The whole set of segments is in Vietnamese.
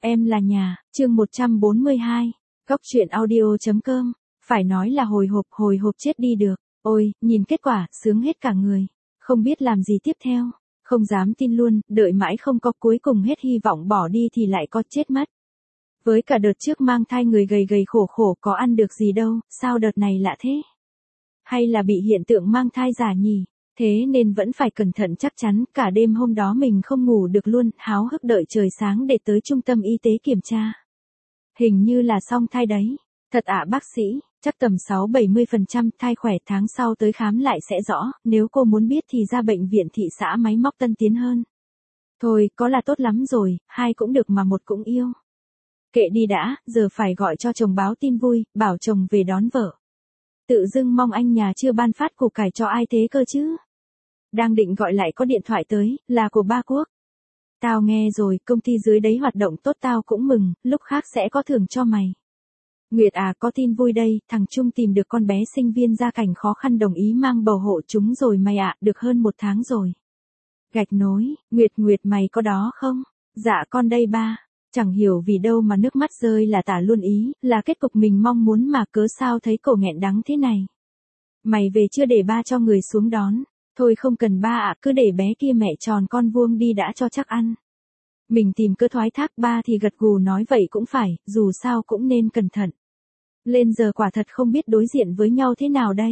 Em là nhà, chương 142, Góc truyện audio.com, phải nói là hồi hộp chết đi được. Ôi, nhìn kết quả, sướng hết cả người. Không biết làm gì tiếp theo, không dám tin luôn, đợi mãi không có, cuối cùng hết hy vọng bỏ đi thì lại có, chết mất. Với cả đợt trước mang thai người gầy gầy khổ có ăn được gì đâu, sao đợt này lạ thế? Hay là bị hiện tượng mang thai giả nhỉ? Thế nên vẫn phải cẩn thận chắc chắn, cả đêm hôm đó mình không ngủ được luôn, háo hức đợi trời sáng để tới trung tâm y tế kiểm tra. Hình như là xong thai đấy. Thật ạ bác sĩ, chắc tầm 6-70% thai khỏe, tháng sau tới khám lại sẽ rõ, nếu cô muốn biết thì ra bệnh viện thị xã máy móc Tân Tiến hơn. Thôi, có là tốt lắm rồi, hai cũng được mà một cũng yêu. Kệ đi đã, giờ phải gọi cho chồng báo tin vui, bảo chồng về đón vợ. Tự dưng mong anh nhà chưa ban phát củ cải cho ai thế cơ chứ. Đang định gọi lại có điện thoại tới, là của ba Quốc. Tao nghe rồi, công ty dưới đấy hoạt động tốt tao cũng mừng, lúc khác sẽ có thưởng cho mày. Nguyệt à, có tin vui đây, thằng Trung tìm được con bé sinh viên gia cảnh khó khăn đồng ý mang bầu hộ chúng rồi mày ạ, được hơn 1 tháng rồi. Gạch nối, Nguyệt mày có đó không? Dạ con đây ba. Chẳng hiểu vì đâu mà nước mắt rơi là tả luôn ý, là kết cục mình mong muốn mà cớ sao thấy cổ nghẹn đắng thế này. Mày về chưa để ba cho người xuống đón? Thôi không cần ba ạ, cứ để bé kia mẹ tròn con vuông đi đã cho chắc ăn. Mình tìm cơ thoái thác, ba thì gật gù nói vậy cũng phải, dù sao cũng nên cẩn thận. Lên giờ quả thật không biết đối diện với nhau thế nào đây.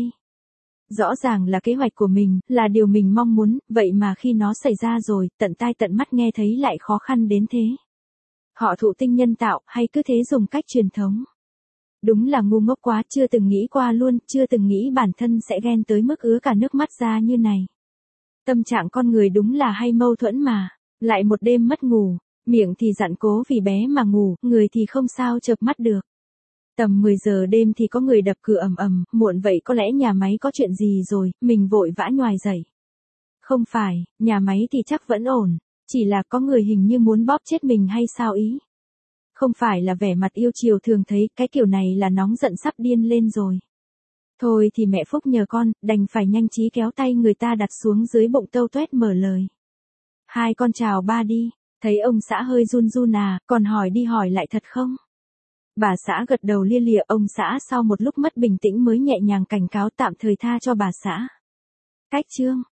Rõ ràng là kế hoạch của mình, là điều mình mong muốn, vậy mà khi nó xảy ra rồi, tận tai tận mắt nghe thấy lại khó khăn đến thế. Họ thụ tinh nhân tạo, hay cứ thế dùng cách truyền thống. Đúng là ngu ngốc quá, chưa từng nghĩ qua luôn, chưa từng nghĩ bản thân sẽ ghen tới mức ứa cả nước mắt ra như này. Tâm trạng con người đúng là hay mâu thuẫn mà. Lại một đêm mất ngủ, miệng thì dặn cố vì bé mà ngủ, người thì không sao chợp mắt được. Tầm 10 giờ đêm thì có người đập cửa ầm ầm, muộn vậy có lẽ nhà máy có chuyện gì rồi, mình vội vã nhoài dậy. Không phải, nhà máy thì chắc vẫn ổn, chỉ là có người hình như muốn bóp chết mình hay sao ý. Không phải là vẻ mặt yêu chiều thường thấy, cái kiểu này là nóng giận sắp điên lên rồi. Thôi thì mẹ Phúc nhờ con, đành phải nhanh trí kéo tay người ta đặt xuống dưới bụng tâu tuét mở lời. Hai con chào ba đi, thấy ông xã hơi run run à, còn hỏi đi hỏi lại thật không? Bà xã gật đầu lia lịa, ông xã sau một lúc mất bình tĩnh mới nhẹ nhàng cảnh cáo tạm thời tha cho bà xã. Cách chương,